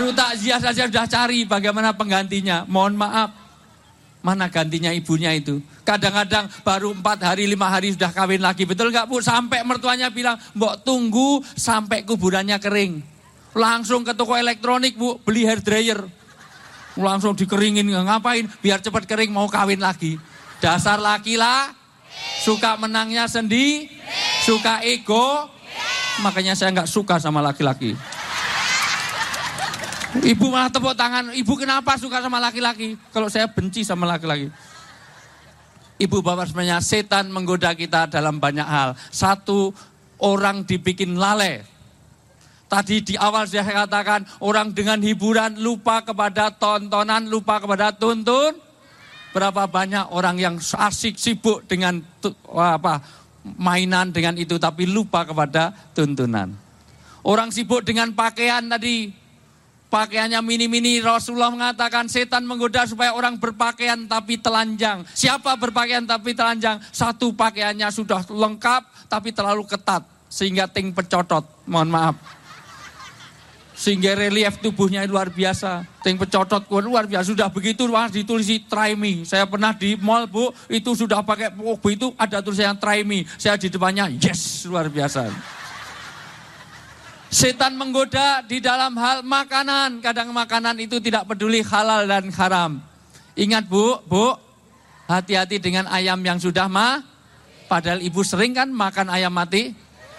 Baru takziah saja sudah cari bagaimana penggantinya. Mohon maaf, mana gantinya ibunya itu? Kadang-kadang baru 4 hari, 5 hari sudah kawin lagi. Betul nggak Bu? Sampai mertuanya bilang, mbok tunggu sampai kuburannya kering. Langsung ke toko elektronik Bu, beli hair dryer. Langsung dikeringin, ngapain? Biar cepat kering mau kawin lagi. Dasar laki lah, suka menangnya sendiri, suka ego. Makanya saya nggak suka sama laki-laki. Ibu malah tepuk tangan, ibu kenapa suka sama laki-laki? Kalau saya benci sama laki-laki. Ibu bapak sebenarnya setan menggoda kita dalam banyak hal. Satu, orang dibikin lalai. Tadi di awal saya katakan, orang dengan hiburan lupa kepada tontonan, lupa kepada tuntun. Berapa banyak orang yang asik sibuk dengan mainan dengan itu, tapi lupa kepada tuntunan. Orang sibuk dengan pakaian tadi. Pakaiannya mini-mini, Rasulullah mengatakan setan menggoda supaya orang berpakaian tapi telanjang. Siapa berpakaian tapi telanjang? Satu, pakaiannya sudah lengkap tapi terlalu ketat sehingga ting pecotot. Mohon maaf. Sehingga relief tubuhnya luar biasa. Ting pecotot luar biasa. Sudah begitu ditulisi try me. Saya pernah di mall Bu, itu sudah pakai itu ada tulisannya try me. Saya di depannya yes, luar biasa. Setan menggoda di dalam hal makanan. Kadang makanan itu tidak peduli halal dan haram. Ingat Bu, hati-hati dengan ayam yang sudah padahal ibu sering kan makan ayam mati.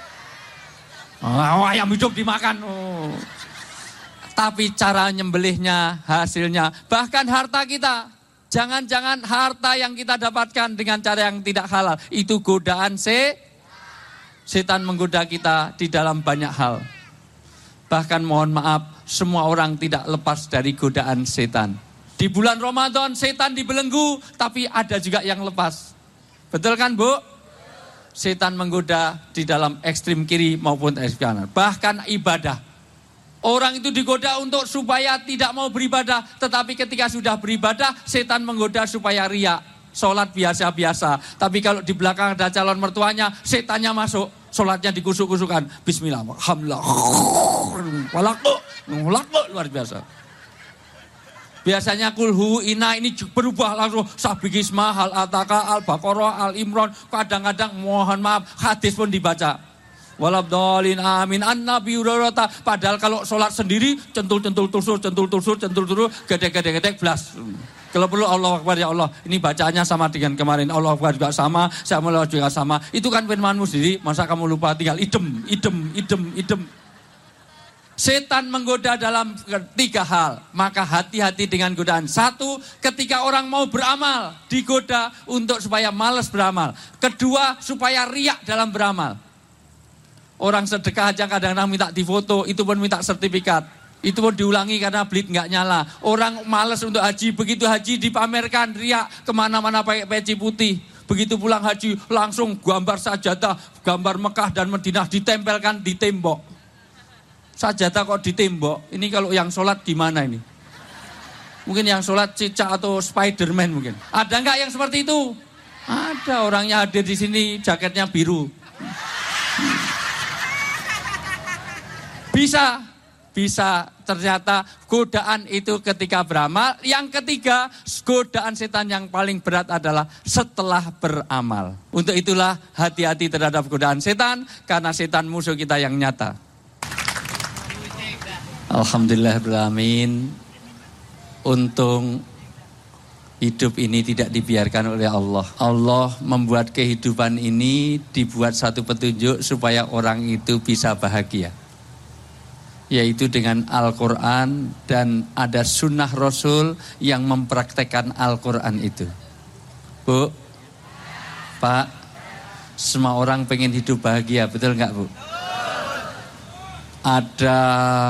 Oh, ayam hidup dimakan. Oh. Tapi cara nyembelihnya, hasilnya, bahkan harta kita. Jangan-jangan harta yang kita dapatkan dengan cara yang tidak halal. Itu godaan setan menggoda kita di dalam banyak hal. Bahkan mohon maaf, semua orang tidak lepas dari godaan setan. Di bulan Ramadan setan dibelenggu, tapi ada juga yang lepas. Betul kan Bu? Setan menggoda di dalam ekstrim kiri maupun ekstrim kanan. Bahkan ibadah. Orang itu digoda untuk supaya tidak mau beribadah. Tetapi ketika sudah beribadah, setan menggoda supaya riya. Sholat biasa-biasa. Tapi kalau di belakang ada calon mertuanya, setannya masuk. Sholatnya dikusuk-kusukan. Bismillah, alhamdulillah. Luar biasa. Biasanya kulhu ina ini berubah langsung. Sabikisma, Al-Ataka, Al-Baqarah, Al-Imran. Kadang-kadang mohon maaf, hadis pun dibaca. Walabdolin amin an-nabi urarata. Padahal kalau sholat sendiri, centul-centul tusur, gedek-gedek, blas. Kalau perlu Allah Akbar ya Allah. Ini bacaannya sama dengan kemarin. Allah Akbar juga sama, saya mulai juga sama. Itu kan firmanmu sendiri, masa kamu lupa tinggal idem. Setan menggoda dalam 3 hal. Maka hati-hati dengan godaan. 1, ketika orang mau beramal, digoda untuk supaya malas beramal. 2, supaya riak dalam beramal. Orang sedekah aja kadang-kadang minta difoto, itu pun minta sertifikat. Itu pun diulangi karena bleed nggak nyala. Orang malas untuk haji, begitu haji dipamerkan, riak kemana-mana pakai peci putih. Begitu pulang haji, langsung gambar sajadah, gambar Mekah dan Madinah ditempelkan di tembok. Sajadah kok di tembok, ini kalau yang sholat gimana ini? Mungkin yang sholat cicak atau Spiderman mungkin. Ada nggak yang seperti itu? Ada, orangnya hadir di sini, jaketnya biru. Bisa ternyata godaan itu ketika beramal. Yang ketiga, godaan setan yang paling berat adalah setelah beramal. Untuk itulah hati-hati terhadap godaan setan, karena setan musuh kita yang nyata. Alhamdulillahirrahmanirrahim. Untung hidup ini tidak dibiarkan oleh Allah. Allah membuat kehidupan ini dibuat satu petunjuk supaya orang itu bisa bahagia. Yaitu dengan Al-Quran, dan ada sunnah Rasul yang mempraktekkan Al-Quran itu. Bu, Pak, semua orang pengen hidup bahagia, betul nggak Bu? Ada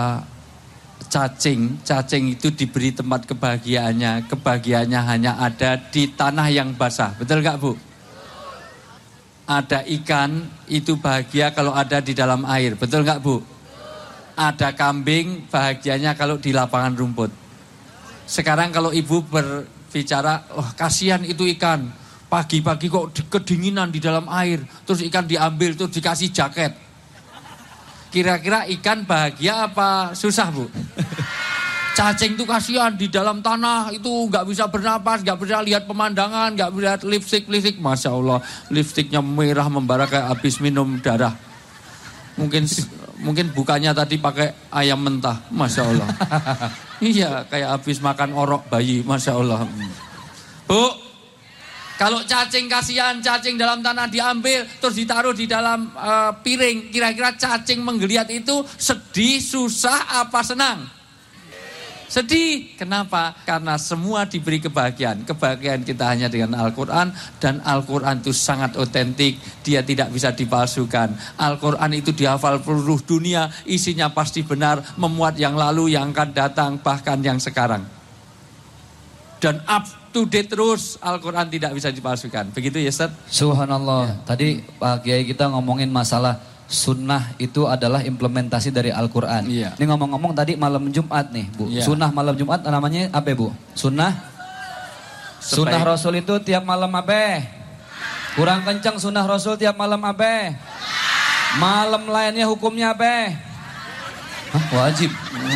cacing itu diberi tempat kebahagiaannya hanya ada di tanah yang basah, betul nggak Bu? Ada ikan itu bahagia kalau ada di dalam air, betul nggak Bu? Ada kambing bahagianya kalau di lapangan rumput. Sekarang kalau ibu berbicara, kasihan itu ikan. Pagi-pagi kok kedinginan di dalam air. Terus ikan diambil, terus dikasih jaket. Kira-kira ikan bahagia apa susah Bu? Cacing itu kasihan di dalam tanah itu nggak bisa bernapas, nggak bisa lihat pemandangan, nggak bisa lihat lipstik. Masya Allah, lipstiknya merah membara kayak habis minum darah. Mungkin bukannya tadi pakai ayam mentah, Masya Allah. Iya, kayak habis makan orok bayi, Masya Allah. Bu, kalau cacing kasihan, cacing dalam tanah diambil, terus ditaruh di dalam piring. Kira-kira cacing menggeliat itu sedih, susah, apa senang? Sedih. Kenapa? Karena semua diberi kebahagiaan. Kebahagiaan kita hanya dengan Al-Quran. Dan Al-Quran itu sangat otentik. Dia tidak bisa dipalsukan. Al-Quran itu dihafal seluruh dunia. Isinya pasti benar. Memuat yang lalu, yang akan datang, bahkan yang sekarang. Dan up to date terus. Al-Quran tidak bisa dipalsukan. Begitu ya Ustaz? Subhanallah. Ya. Tadi Pak Kiai kita ngomongin masalah sunnah itu adalah implementasi dari Al-Quran. Iya. Ini ngomong-ngomong tadi malam Jumat nih Bu. Iya. Sunnah malam Jumat namanya apa Bu? Sunnah Rasul itu tiap malam apa? Kurang kencang sunnah Rasul tiap malam apa? Malam lainnya hukumnya apa? Hah, wajib.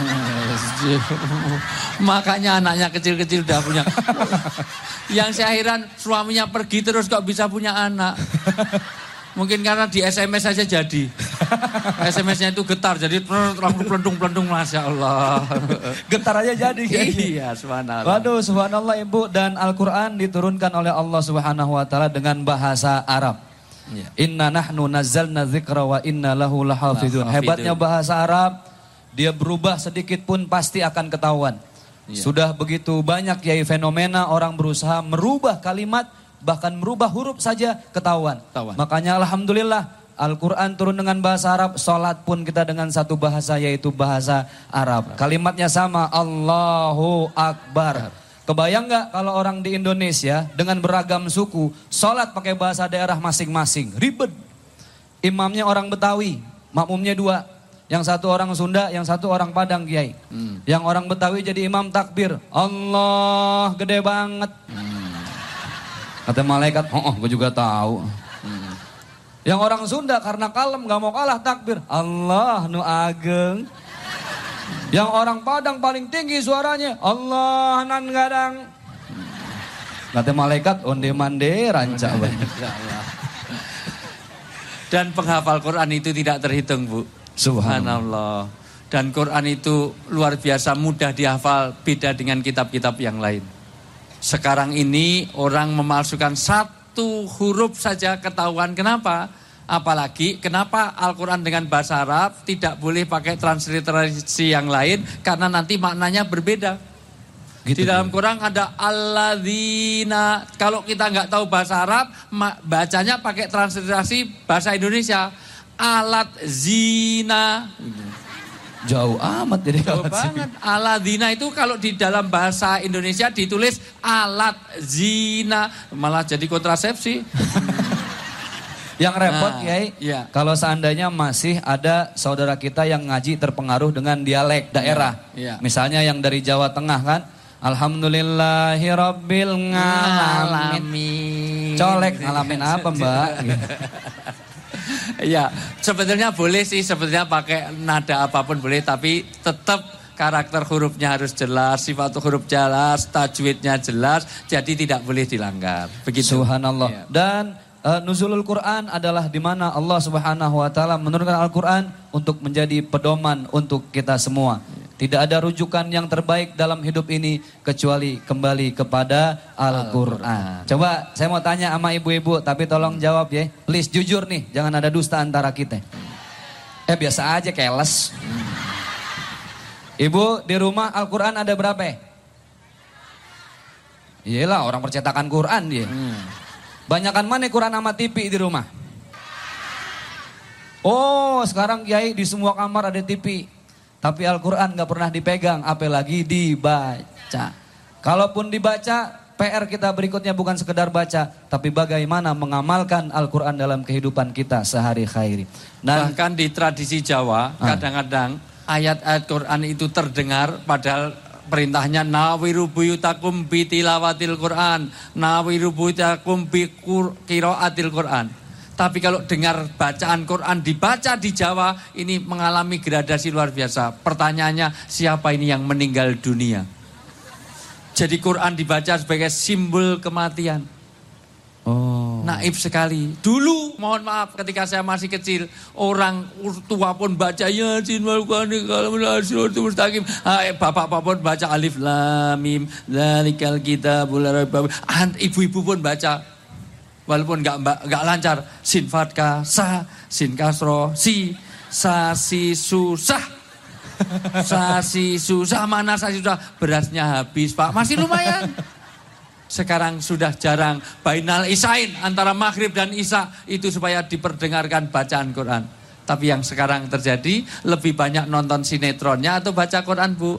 Makanya anaknya kecil-kecil udah punya. Yang saya heran suaminya pergi terus kok bisa punya anak. Mungkin karena di SMS saja jadi. SMS-nya itu getar, jadi pelendung-pelendung, Masya Allah. Getar aja jadi. Iya, subhanallah. Waduh, subhanallah Ibu. Dan Al-Quran diturunkan oleh Allah Subhanahu Wa Taala dengan bahasa Arab. Ya. Inna nahnu nazzalna dzikra wa inna lahu lahafidun. Hebatnya bahasa Arab, dia berubah sedikit pun pasti akan ketahuan. Ya. Sudah begitu banyak yai fenomena orang berusaha merubah kalimat, bahkan merubah huruf saja ketahuan. Makanya alhamdulillah Al-Quran turun dengan bahasa Arab. Sholat pun kita dengan satu bahasa, yaitu bahasa Arab. Kalimatnya sama, Allahu Akbar. Kebayang gak kalau orang di Indonesia dengan beragam suku sholat pakai bahasa daerah masing-masing? Ribet. Imamnya orang Betawi, makmumnya 2. Yang satu orang Sunda, yang satu orang Padang Kiai. Yang orang Betawi jadi imam takbir, Allah gede banget. Kata malaikat, gue juga tahu. Yang orang Sunda karena kalem gak mau kalah takbir, Allah nu ageng. Yang orang Padang paling tinggi suaranya, Allah nan gadang. Kata malaikat, onde mande rancak. Dan penghafal Quran itu tidak terhitung Bu. Subhanallah. Dan Quran itu luar biasa mudah dihafal, beda dengan kitab-kitab yang lain. Sekarang ini orang memalsukan satu huruf saja ketahuan. Kenapa? Apalagi kenapa Al-Quran dengan bahasa Arab tidak boleh pakai transliterasi yang lain, karena nanti maknanya berbeda. Gitu. Di dalam Quran ada alladzina. Kalau kita nggak tahu bahasa Arab, bacanya pakai transliterasi bahasa Indonesia. Alat zina. Jauh amat jadi jauh banget. Alladzina itu kalau di dalam bahasa Indonesia ditulis alat zina, malah jadi kontrasepsi. Yang repot Kiai, ya. Kalau seandainya masih ada saudara kita yang ngaji terpengaruh dengan dialek daerah. Ya. Misalnya yang dari Jawa Tengah kan, Alhamdulillahirabbil ngalamin. Colek ngalamin apa Mbak? Ya, sebetulnya boleh sih, sebetulnya pakai nada apapun boleh, tapi tetap karakter hurufnya harus jelas, sifat huruf jelas, tajwidnya jelas, jadi tidak boleh dilanggar. Begitu. Subhanallah. Ya. Dan nuzulul Quran adalah di mana Allah Subhanahu Wa Taala menurunkan Al-Quran untuk menjadi pedoman untuk kita semua. Tidak ada rujukan yang terbaik dalam hidup ini kecuali kembali kepada Al-Quran. Coba saya mau tanya sama ibu-ibu, tapi tolong jawab ya. Please jujur nih, jangan ada dusta antara kita. Biasa aja keles. Ibu di rumah Al-Quran ada berapa ya? Iyalah orang percetakan Quran dia. Banyakan mana Quran sama TV di rumah? Oh sekarang Kiai di semua kamar ada TV. Tapi Al-Quran gak pernah dipegang, apalagi dibaca. Kalaupun dibaca, PR kita berikutnya bukan sekedar baca, tapi bagaimana mengamalkan Al-Quran dalam kehidupan kita sehari-hari. Bahkan di tradisi Jawa, kadang-kadang ayat-ayat Quran itu terdengar, padahal perintahnya nawiru buyutakum bi tilawatil Quran, nawiru buyutakum bi qiraatil Quran. Tapi kalau dengar bacaan Quran dibaca di Jawa, ini mengalami gradasi luar biasa. Pertanyaannya, siapa ini yang meninggal dunia? Jadi Quran dibaca sebagai simbol kematian. Oh. Naif sekali. Dulu, mohon maaf, ketika saya masih kecil, orang tua pun baca Yasin wal Qur'an siratal mustaqim. Bapak-bapak pun baca Alif Lam Mim, dzalikal kitabul la raiba fihi. Ibu-ibu pun baca. Walaupun enggak lancar, sin fathah sa, sin kasro si, sa si susah. Sa si susah, mana sa si susah? Berasnya habis, Pak. Masih lumayan. Sekarang sudah jarang bainal isain, antara maghrib dan isya itu supaya diperdengarkan bacaan Quran. Tapi yang sekarang terjadi lebih banyak nonton sinetronnya atau baca Quran, Bu?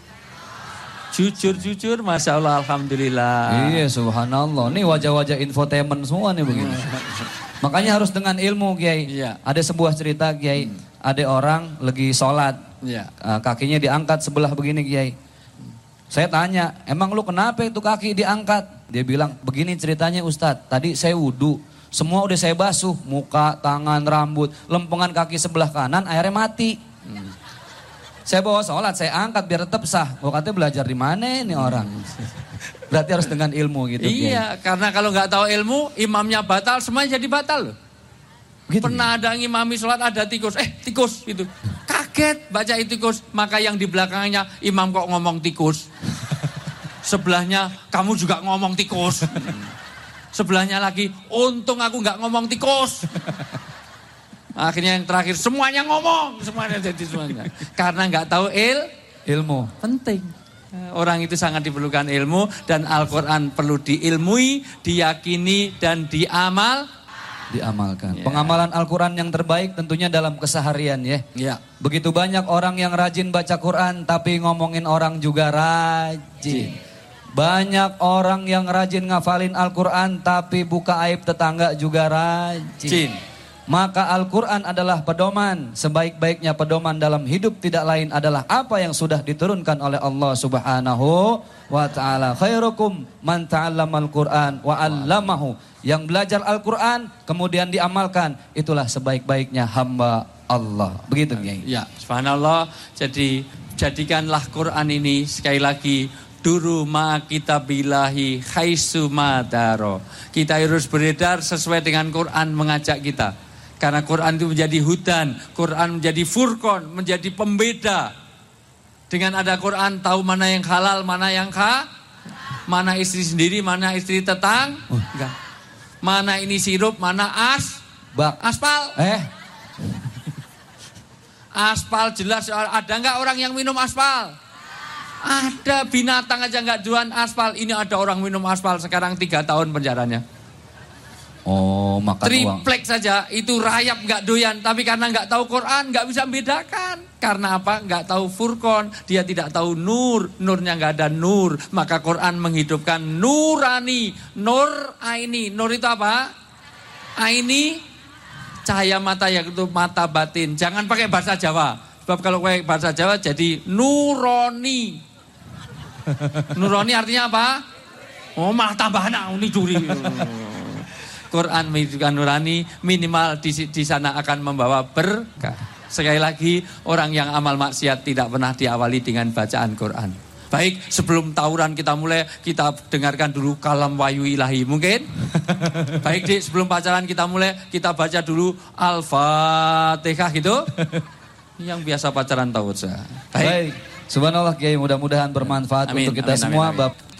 Jujur, Masya Allah, Alhamdulillah. Iya, subhanallah. Ini wajah-wajah infotainment semua nih begini. Makanya harus dengan ilmu, Kiai. Iya. Ada sebuah cerita, Kiai. Ada orang lagi sholat. Iya. Kakinya diangkat sebelah begini, Kiai. Saya tanya, emang lu kenapa itu kaki diangkat? Dia bilang, begini ceritanya Ustadz. Tadi saya wudhu, semua udah saya basuh. Muka, tangan, rambut. Lempengan kaki sebelah kanan, akhirnya mati. Saya bawa sholat, saya angkat biar tetap sah. Gua katanya belajar di mana ini orang? Berarti harus dengan ilmu gitu. Iya, karena kalau nggak tahu ilmu, imamnya batal, semuanya jadi batal loh. Gitu, pernah ada ngimami sholat ada tikus, tikus gitu. Kaget baca itu tikus, maka yang di belakangnya imam kok ngomong tikus. Sebelahnya kamu juga ngomong tikus. Sebelahnya lagi, untung aku nggak ngomong tikus. Akhirnya yang terakhir semuanya ngomong, semuanya jadi semuanya. Karena nggak tahu ilmu. Penting. Orang itu sangat diperlukan ilmu dan Al-Quran perlu diilmui, diyakini dan diamalkan. Yeah. Pengamalan Al-Quran yang terbaik tentunya dalam keseharian ya. Yeah. Begitu banyak orang yang rajin baca Quran tapi ngomongin orang juga rajin. Banyak orang yang rajin ngafalin Al-Quran tapi buka aib tetangga juga rajin. Maka Al-Quran adalah pedoman. Sebaik-baiknya pedoman dalam hidup tidak lain adalah apa yang sudah diturunkan oleh Allah Subhanahu wa ta'ala. Khairukum man ta'allamal Quran wa 'allamahu. Yang belajar Al-Quran kemudian diamalkan, itulah sebaik-baiknya hamba Allah. Begitu, Kiai. Ya, subhanallah. Jadi jadikanlah Quran ini sekali lagi duru ma kitabillahi khaisu madaro. Kita harus beredar sesuai dengan Quran mengajak kita. Karena Quran itu menjadi hudan, Quran menjadi furqan, menjadi pembeda. Dengan ada Quran tahu mana yang halal, mana yang mana istri sendiri, mana istri tetang, enggak. Mana ini sirup, mana aspal. Aspal jelas, ada enggak orang yang minum aspal? Ada, binatang aja enggak jualan aspal. Ini ada orang minum aspal sekarang 3 tahun penjaranya. Oh, makan triplek uang. Saja itu rayap nggak doyan, tapi karena nggak tahu Quran nggak bisa membedakan. Karena apa? Nggak tahu furqan, dia tidak tahu nurnya nggak ada nur. Maka Quran menghidupkan nurani, nur aini. Nur itu apa? Aini, cahaya mata, yaitu mata batin. Jangan pakai bahasa Jawa, sebab kalau pakai bahasa Jawa jadi nuroni. Nuroni artinya apa? Oh, malah tambah anak ini curi. Quran menghidupkan nurani, minimal di sana akan membawa berkah. Sekali lagi, orang yang amal maksiat tidak pernah diawali dengan bacaan Quran. Baik, sebelum tawuran kita mulai, kita dengarkan dulu kalam wahyu ilahi. Mungkin? Baik, Dik, sebelum pacaran kita mulai, kita baca dulu Al-Fatihah gitu. Yang biasa pacaran tahu saja. Baik. Subhanallah, Kiai, mudah-mudahan bermanfaat untuk kita semua. Amin.